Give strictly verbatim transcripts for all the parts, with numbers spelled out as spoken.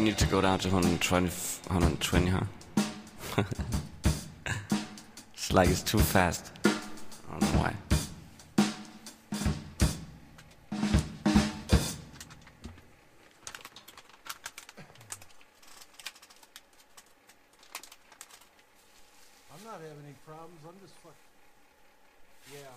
need to go down to one twenty, one twenty, huh? It's like it's too fast. I don't know why. I'm not having any problems. I'm just fuck. Yeah.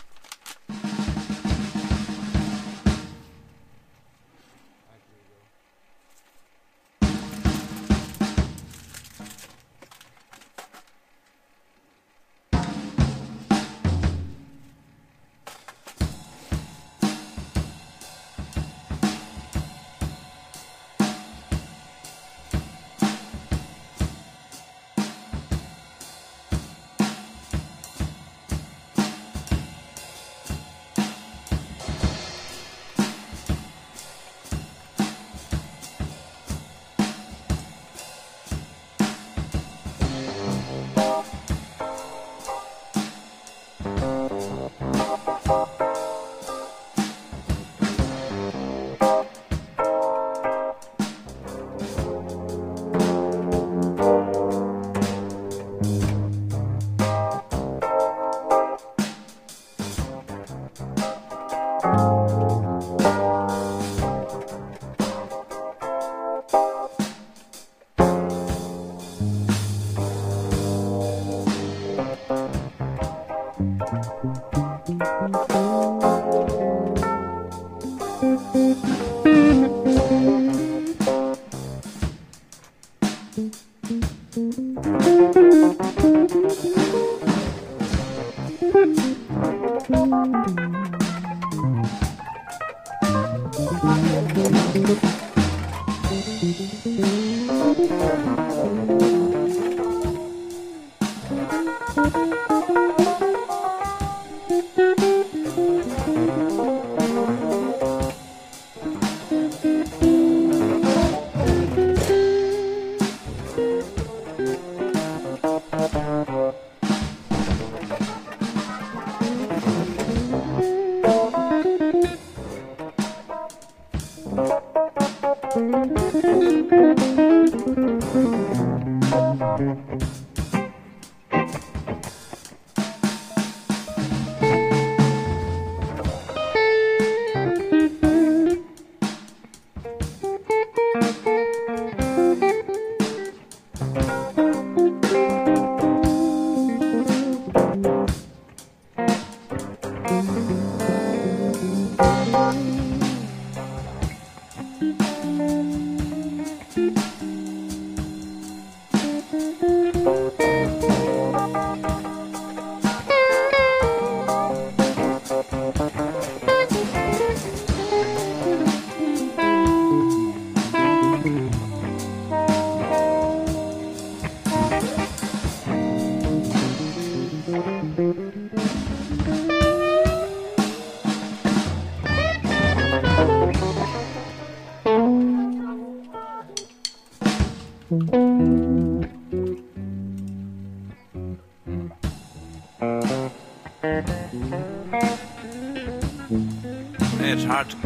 It's hard to,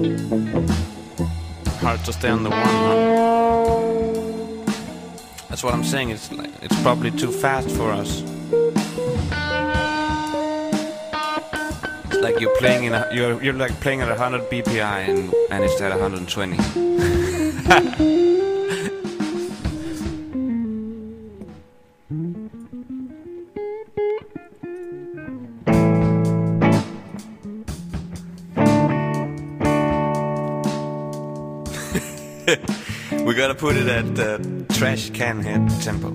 hard to stay on the one, huh? That's what I'm saying. It's like it's probably too fast for us. It's like you're playing in a, you're you're like playing at one hundred B P I and and it's at one hundred twenty. We gotta put it at the trash can head tempo.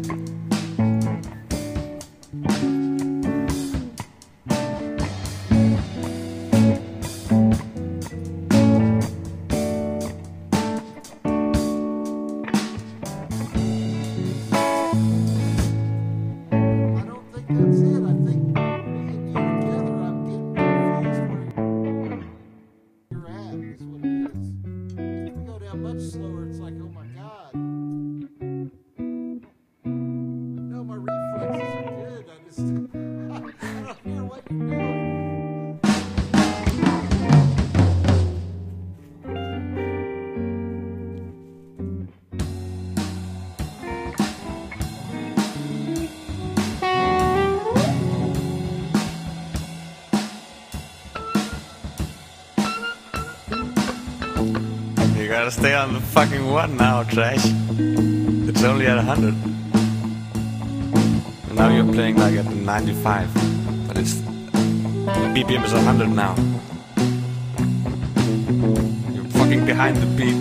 Much slower, it's like, oh my god. gotta stay on the fucking one now, trash. It's only at one hundred. And now you're playing like at ninety-five. But it's... the B P M is one hundred now. You're fucking behind the beat.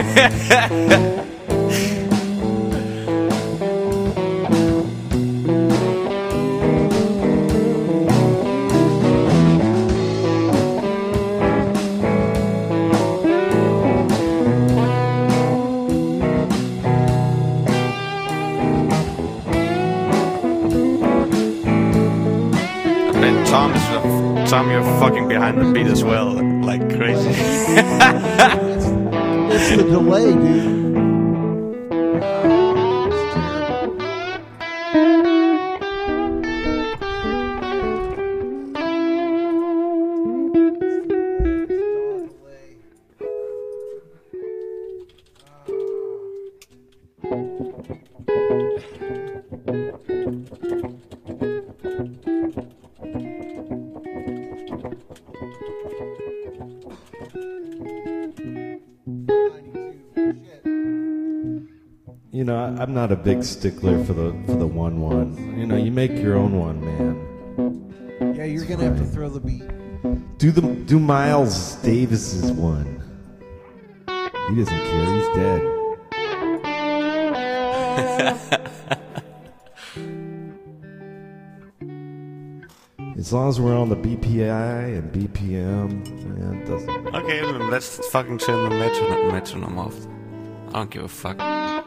Tom, is, Tom, you're fucking behind the beat as well, like crazy. it's, it's the delay, dude. You know, I, I'm not a big stickler for the for the one one. You know, you make your own one, man. Yeah, you're gonna have to throw the beat. Do the do Miles Davis's one. He doesn't care. He's dead. As long as we're on the B P I and B P M, man, it doesn't. Okay, then let's fucking turn the metronome, metronome off. I don't give a fuck.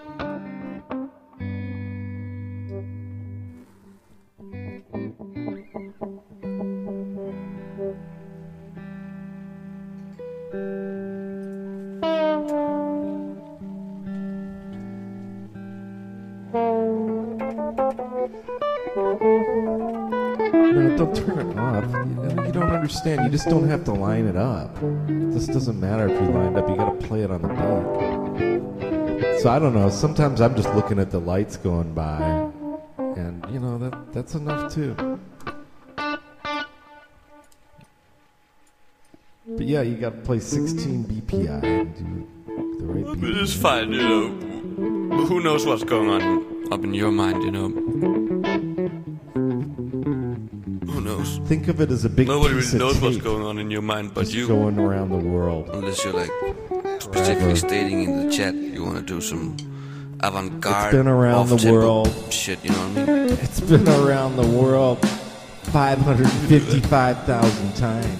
No, don't turn it off. You, you don't understand. You just don't have to line it up. This doesn't matter if you lined up. You got to play it on the beat. So I don't know. Sometimes I'm just looking at the lights going by, and you know that that's enough too. But yeah, you got to play sixteen B P I and do the right B P I. It's fine, you know. Who knows what's going on up in your mind, you know? Who knows? Think of it as a big Nobody piece really knows of what's tape going on in your mind but just you. going around the world. Unless you're like specifically stating in the chat you want to do some avant-garde, It's been around the off-tempo world. shit, you know what I mean? It's been around the world five hundred fifty-five thousand times.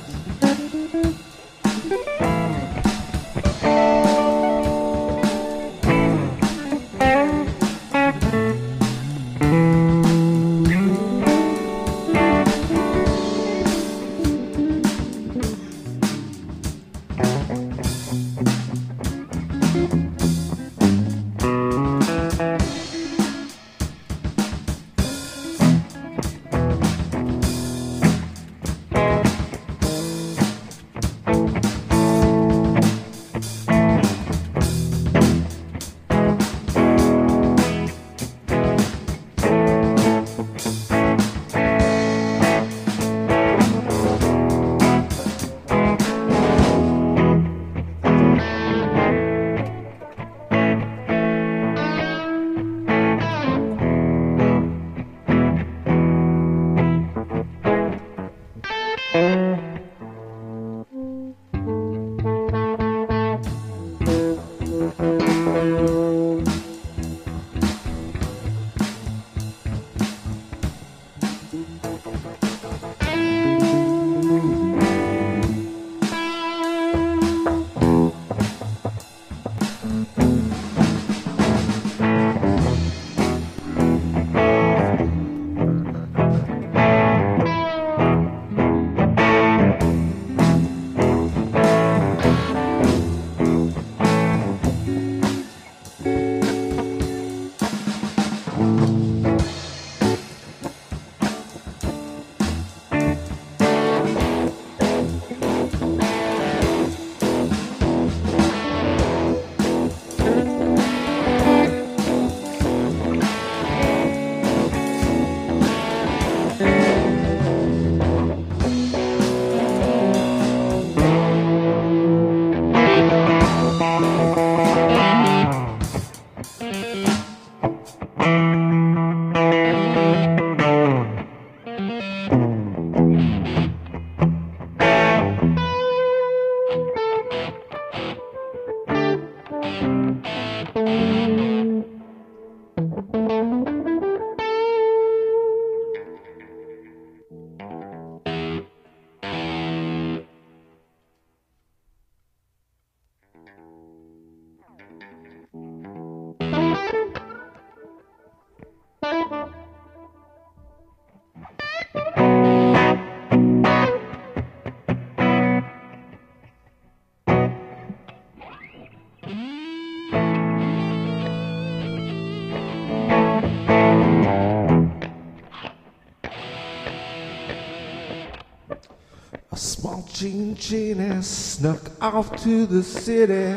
A small jean genie snuck off to the city.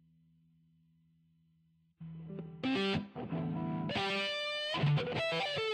Thank you.